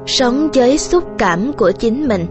sống với xúc cảm của chính mình.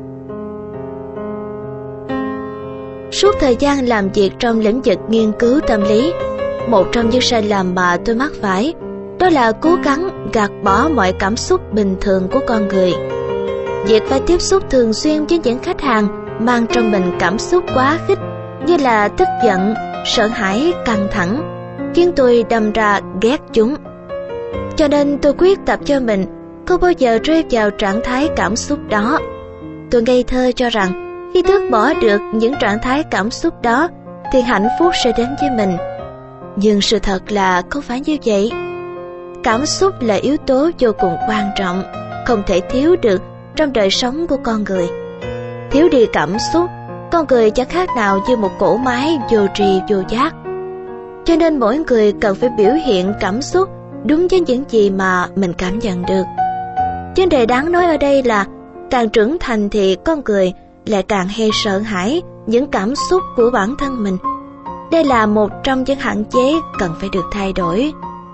Suốt thời gian làm việc trong lĩnh vực nghiên cứu tâm lý, một trong những sai lầm mà tôi mắc phải đó là cố gắng gạt bỏ mọi cảm xúc bình thường của con người. Việc phải tiếp xúc thường xuyên với những khách hàng mang trong mình cảm xúc quá khích như là tức giận, sợ hãi, căng thẳng khiến tôi đâm ra ghét chúng. Cho nên tôi quyết tập cho mình không bao giờ rơi vào trạng thái cảm xúc đó. Tôi ngây thơ cho rằng khi tước bỏ được những trạng thái cảm xúc đó thì hạnh phúc sẽ đến với mình. Nhưng sự thật là không phải như vậy. Cảm xúc là yếu tố vô cùng quan trọng, không thể thiếu được trong đời sống của con người. Thiếu đi cảm xúc, con người chẳng khác nào như một cỗ máy vô tri vô giác. Cho nên mỗi người cần phải biểu hiện cảm xúc đúng với những gì mà mình cảm nhận được. Vấn đề đáng nói ở đây là càng trưởng thành thì con người lại càng hay sợ hãi những cảm xúc của bản thân mình. Đây là một trong những hạn chế cần phải được thay đổi.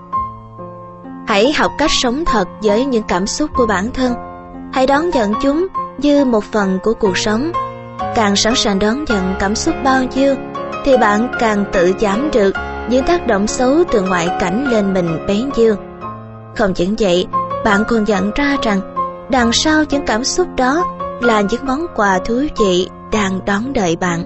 Hãy học cách sống thật với những cảm xúc của bản thân. Hãy đón nhận chúng như một phần của cuộc sống. Càng sẵn sàng đón nhận cảm xúc bao nhiêu thì bạn càng tự giảm được những tác động xấu từ ngoại cảnh lên mình bấy nhiêu. Không những vậy, bạn còn nhận ra rằng đằng sau những cảm xúc đó là những món quà thú vị đang đón đợi bạn.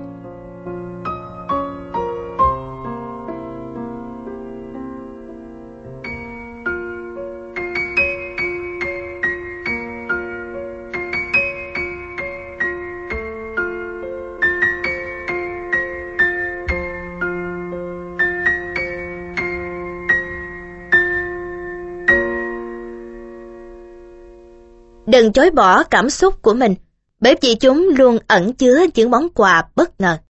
Đừng chối bỏ cảm xúc của mình, bởi vì chúng luôn ẩn chứa những món quà bất ngờ.